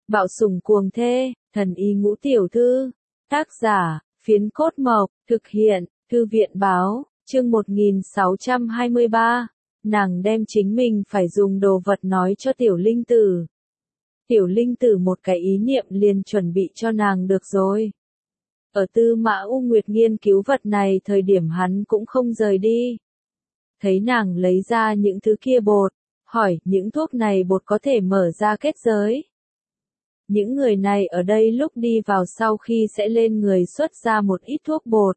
Bạo sủng cuồng thê, thần y ngũ tiểu thư. Tác giả, Phiến Cốt Mộc, thực hiện, Thư viện báo, chương 1623. Nàng đem chính mình phải dùng đồ vật nói cho tiểu linh tử. Tiểu linh tử một cái ý niệm liền chuẩn bị cho nàng được rồi. Ở Tư Mã U Nguyệt nghiên cứu vật này thời điểm hắn cũng không rời đi. Thấy nàng lấy ra những thứ kia bột, hỏi những thuốc này bột có thể mở ra kết giới. Những người này ở đây lúc đi vào sau khi sẽ lên người xuất ra một ít thuốc bột.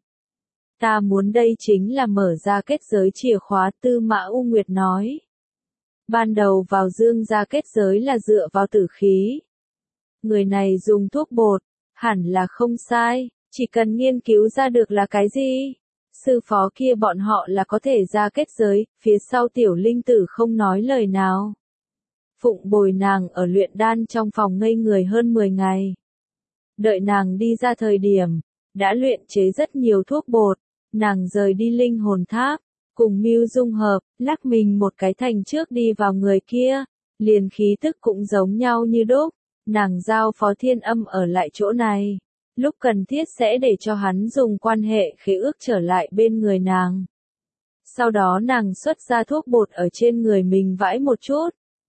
Ta muốn đây chính là mở ra kết giới chìa khóa, Tư Mã U Nguyệt nói. Ban đầu vào dương ra kết giới là dựa vào tử khí. Người này dùng thuốc bột, hẳn là không sai, chỉ cần nghiên cứu ra được là cái gì. Sư phó kia bọn họ là có thể ra kết giới, phía sau tiểu linh tử không nói lời nào. Phụng bồi nàng ở luyện đan trong phòng ngây người hơn 10 ngày. Đợi nàng đi ra thời điểm, đã luyện chế rất nhiều thuốc bột, nàng rời đi linh hồn tháp, cùng Mưu dung hợp, lắc mình một cái thành trước đi vào người kia, liền khí tức cũng giống nhau như đúc, nàng giao phó Thiên Âm ở lại chỗ này, lúc cần thiết sẽ để cho hắn dùng quan hệ khế ước trở lại bên người nàng. Sau đó nàng xuất ra thuốc bột ở trên người mình vãi một chút.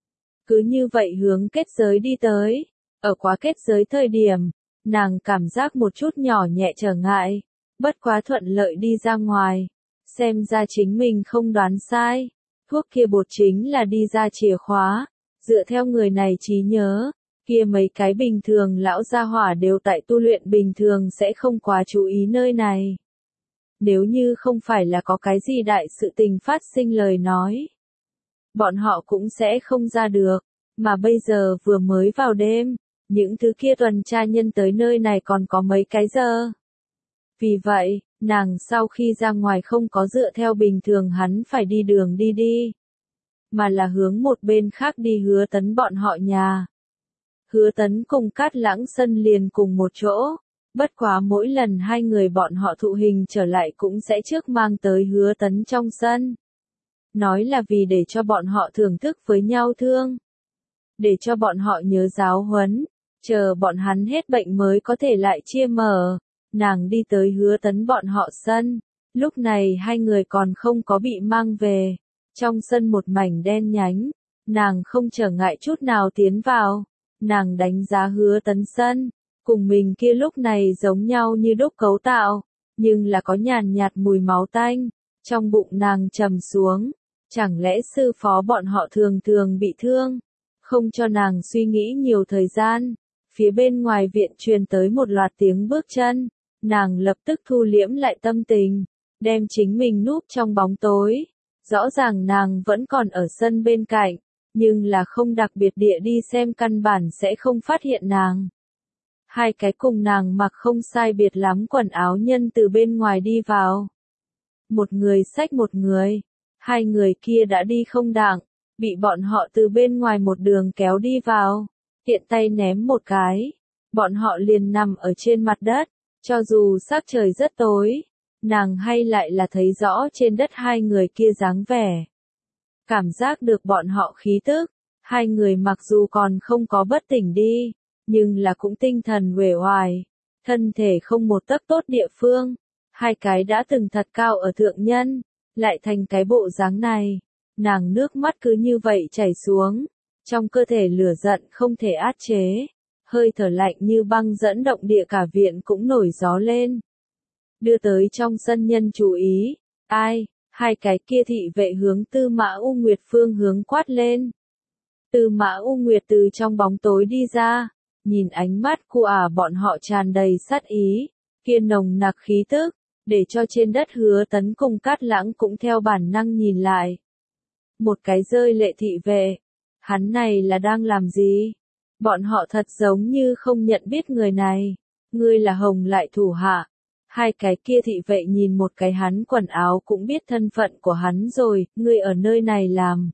Cứ như vậy hướng kết giới đi tới, ở quá kết giới thời điểm, nàng cảm giác một chút nhỏ nhẹ trở ngại, bất quá thuận lợi đi ra ngoài, xem ra chính mình không đoán sai, thuốc kia bột chính là đi ra chìa khóa, dựa theo người này trí nhớ, kia mấy cái bình thường lão gia hỏa đều tại tu luyện bình thường sẽ không quá chú ý nơi này. Nếu như không phải là có cái gì đại sự tình phát sinh lời nói, bọn họ cũng sẽ không ra được, mà bây giờ vừa mới vào đêm, những thứ kia tuần tra nhân tới nơi này còn có mấy cái giờ. Vì vậy, nàng sau khi ra ngoài không có dựa theo bình thường hắn phải đi đường đi, mà là hướng một bên khác đi Hứa Tấn bọn họ nhà. Hứa Tấn cùng Cát Lãng Sân liền cùng một chỗ, bất quá mỗi lần hai người bọn họ thụ hình trở lại cũng sẽ trước mang tới Hứa Tấn trong sân. Nói là vì để cho bọn họ thưởng thức với nhau thương. Để cho bọn họ nhớ giáo huấn, chờ bọn hắn hết bệnh mới có thể lại chia mở. Nàng đi tới Hứa Tấn bọn họ sân, lúc này hai người còn không có bị mang về. Trong sân một mảnh đen nhánh, nàng không trở ngại chút nào tiến vào. Nàng đánh giá Hứa Tấn sân, cùng mình kia lúc này giống nhau như đúc cấu tạo, nhưng là có nhàn nhạt mùi máu tanh. Trong bụng nàng trầm xuống. Chẳng lẽ sư phó bọn họ thường thường bị thương, không cho nàng suy nghĩ nhiều thời gian. Phía bên ngoài viện truyền tới một loạt tiếng bước chân, nàng lập tức thu liễm lại tâm tình, đem chính mình núp trong bóng tối. Rõ ràng nàng vẫn còn ở sân bên cạnh, nhưng là không đặc biệt địa đi xem căn bản sẽ không phát hiện nàng. Hai cái cùng nàng mặc không sai biệt lắm quần áo nhân từ bên ngoài đi vào. Một người xách một người. Hai người kia đã đi không đặng, bị bọn họ từ bên ngoài một đường kéo đi vào, tiện tay ném một cái, bọn họ liền nằm ở trên mặt đất, cho dù sắc trời rất tối, nàng hay lại là thấy rõ trên đất hai người kia dáng vẻ. Cảm giác được bọn họ khí tức, hai người mặc dù còn không có bất tỉnh đi, nhưng là cũng tinh thần uể oải, thân thể không một tấc tốt địa phương, hai cái đã từng thật cao ở thượng nhân. Lại thành cái bộ dáng này, nàng nước mắt cứ như vậy chảy xuống, trong cơ thể lửa giận không thể át chế, hơi thở lạnh như băng dẫn động địa cả viện cũng nổi gió lên. Đưa tới trong sân nhân chú ý, ai, hai cái kia thị vệ hướng Tư Mã U Nguyệt phương hướng quát lên. Tư Mã U Nguyệt từ trong bóng tối đi ra, nhìn ánh mắt của bọn họ tràn đầy sát ý, kia nồng nặc khí tức. Để cho trên đất Hứa Tấn cùng Cát Lãng cũng theo bản năng nhìn lại. Một cái rơi lệ thị vệ. Hắn này là đang làm gì? Bọn họ thật giống như không nhận biết người này. Ngươi là Hồng lại thủ hạ. Hai cái kia thị vệ nhìn một cái hắn quần áo cũng biết thân phận của hắn rồi. Ngươi ở nơi này làm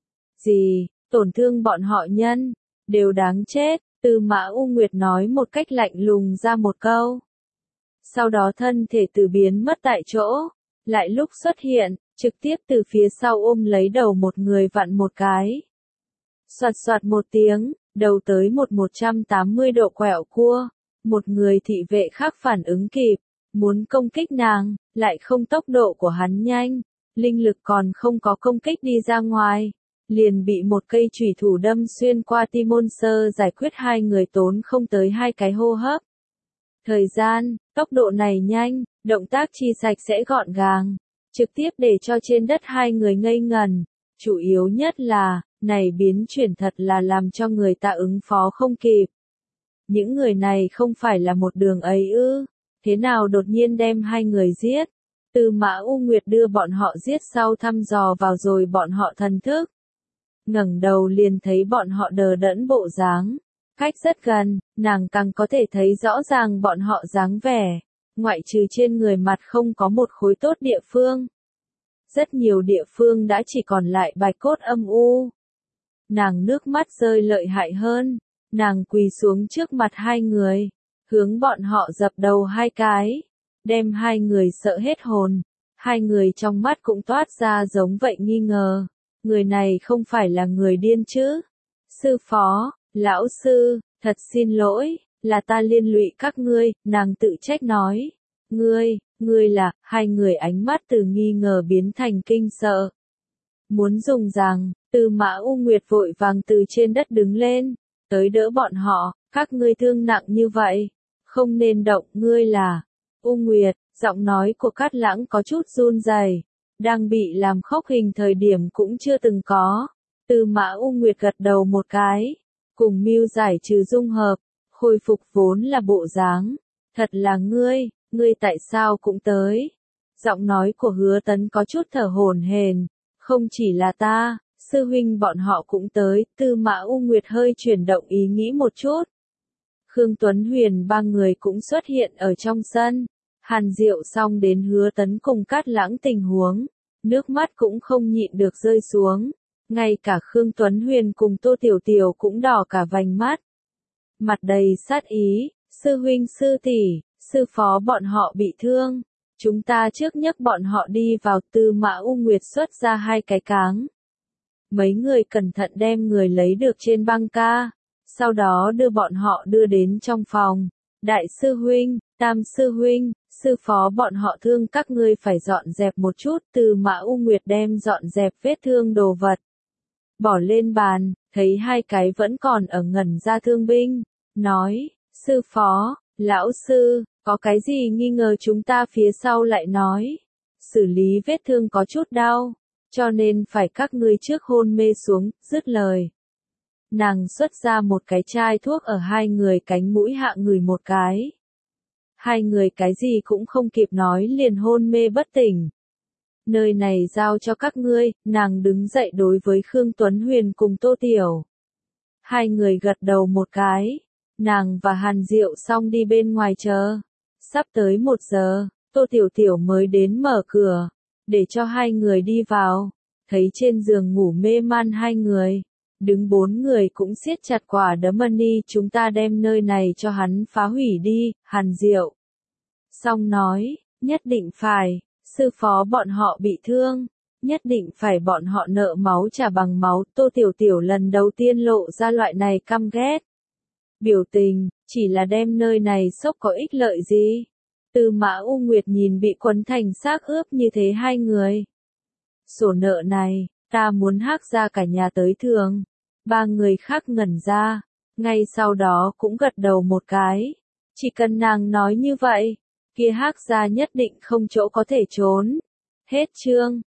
gì? Tổn thương bọn họ nhân. Đều đáng chết. Tư Mã U Nguyệt nói một cách lạnh lùng ra một câu. Sau đó thân thể từ biến mất tại chỗ, lại lúc xuất hiện, trực tiếp từ phía sau ôm lấy đầu một người vặn một cái. Soạt soạt một tiếng, đầu tới một 180 độ quẹo cua. Một người thị vệ khác phản ứng kịp, muốn công kích nàng, lại không tốc độ của hắn nhanh, linh lực còn không có công kích đi ra ngoài, liền bị một cây chủy thủ đâm xuyên qua tim môn sơ, giải quyết hai người tốn không tới 2 cái hô hấp. Thời gian, tốc độ này nhanh, động tác chi sạch sẽ gọn gàng, trực tiếp để cho trên đất hai người ngây ngần. Chủ yếu nhất là, này biến chuyển thật là làm cho người ta ứng phó không kịp. Những người này không phải là một đường ấy ư, thế nào đột nhiên đem hai người giết. Tư Mã U Nguyệt đưa bọn họ giết sau thăm dò vào rồi bọn họ thần thức. Ngẩng đầu liền thấy bọn họ đờ đẫn bộ dáng. Cách rất gần, nàng càng có thể thấy rõ ràng bọn họ dáng vẻ, ngoại trừ trên người mặt không có một khối tốt địa phương. Rất nhiều địa phương đã chỉ còn lại bạch cốt âm u. Nàng nước mắt rơi lợi hại hơn, nàng quỳ xuống trước mặt hai người, hướng bọn họ dập đầu 2 cái, đem hai người sợ hết hồn. Hai người trong mắt cũng toát ra giống vậy nghi ngờ, người này không phải là người điên chứ? Sư phó, lão sư, thật xin lỗi, là ta liên lụy các ngươi, nàng tự trách nói. Ngươi là, hai người ánh mắt từ nghi ngờ biến thành kinh sợ. Muốn dùng rằng, Tư Mã U Nguyệt vội vàng từ trên đất đứng lên, tới đỡ bọn họ, các ngươi thương nặng như vậy, không nên động. Ngươi là, U Nguyệt, giọng nói của Cát Lãng có chút run rẩy, đang bị làm khóc hình thời điểm cũng chưa từng có. Tư Mã U Nguyệt gật đầu một cái, cùng mưu giải trừ dung hợp, khôi phục vốn là bộ dáng. Thật là ngươi tại sao cũng tới? Giọng nói của Hứa Tấn có chút thở hổn hển, không chỉ là ta, sư huynh bọn họ cũng tới. Tư Mã U Nguyệt hơi chuyển động ý nghĩ một chút. Khương Tuấn Huyền ba người cũng xuất hiện ở trong sân. Hàn Diệu xong đến Hứa Tấn cùng Cát Lãng tình huống, nước mắt cũng không nhịn được rơi xuống. Ngay cả Khương Tuấn Huyền cùng Tô Tiểu Tiểu cũng đỏ cả vành mắt. Mặt đầy sát ý, sư huynh sư tỷ, sư phó bọn họ bị thương. Chúng ta trước nhấc bọn họ đi vào. Tư Mã U Nguyệt xuất ra 2 cái cáng. Mấy người cẩn thận đem người lấy được trên băng ca. Sau đó đưa bọn họ đưa đến trong phòng. Đại sư huynh, tam sư huynh, sư phó bọn họ thương các ngươi phải dọn dẹp một chút. Tư Mã U Nguyệt đem dọn dẹp vết thương đồ vật. Bỏ lên bàn, thấy 2 cái vẫn còn ở ngẩn ra thương binh. Nói, sư phó, lão sư, có cái gì nghi ngờ chúng ta phía sau lại nói. Xử lý vết thương có chút đau, cho nên phải các ngươi trước hôn mê xuống. Dứt lời, nàng xuất ra một cái chai thuốc ở 2 người cánh mũi hạ ngửi một cái. 2 người cái gì cũng không kịp nói liền hôn mê bất tỉnh. Nơi này giao cho các ngươi. Nàng đứng dậy đối với Khương Tuấn Huyền cùng Tô Tiểu. 2 người gật đầu một cái. Nàng và Hàn Diệu xong đi bên ngoài chờ. Sắp tới 1 giờ, Tô Tiểu Tiểu mới đến mở cửa, để cho 2 người đi vào. Thấy trên giường ngủ mê man 2 người, đứng 4 người cũng siết chặt quả đấm money. Chúng ta đem nơi này cho hắn phá hủy đi. Hàn Diệu xong nói, nhất định phải, sư phó bọn họ bị thương, nhất định phải bọn họ nợ máu trả bằng máu. Tô Tiểu Tiểu lần đầu tiên lộ ra loại này căm ghét biểu tình, chỉ là đem nơi này sốc có ích lợi gì. Tư Mã U Nguyệt nhìn bị quấn thành xác ướp như thế 2 người. Sổ nợ này, ta muốn hắc ra cả nhà tới thường. 3 người khác ngẩn ra, ngay sau đó cũng gật đầu một cái. Chỉ cần nàng nói như vậy, kia hắc ra nhất định không chỗ có thể trốn. Hết chương.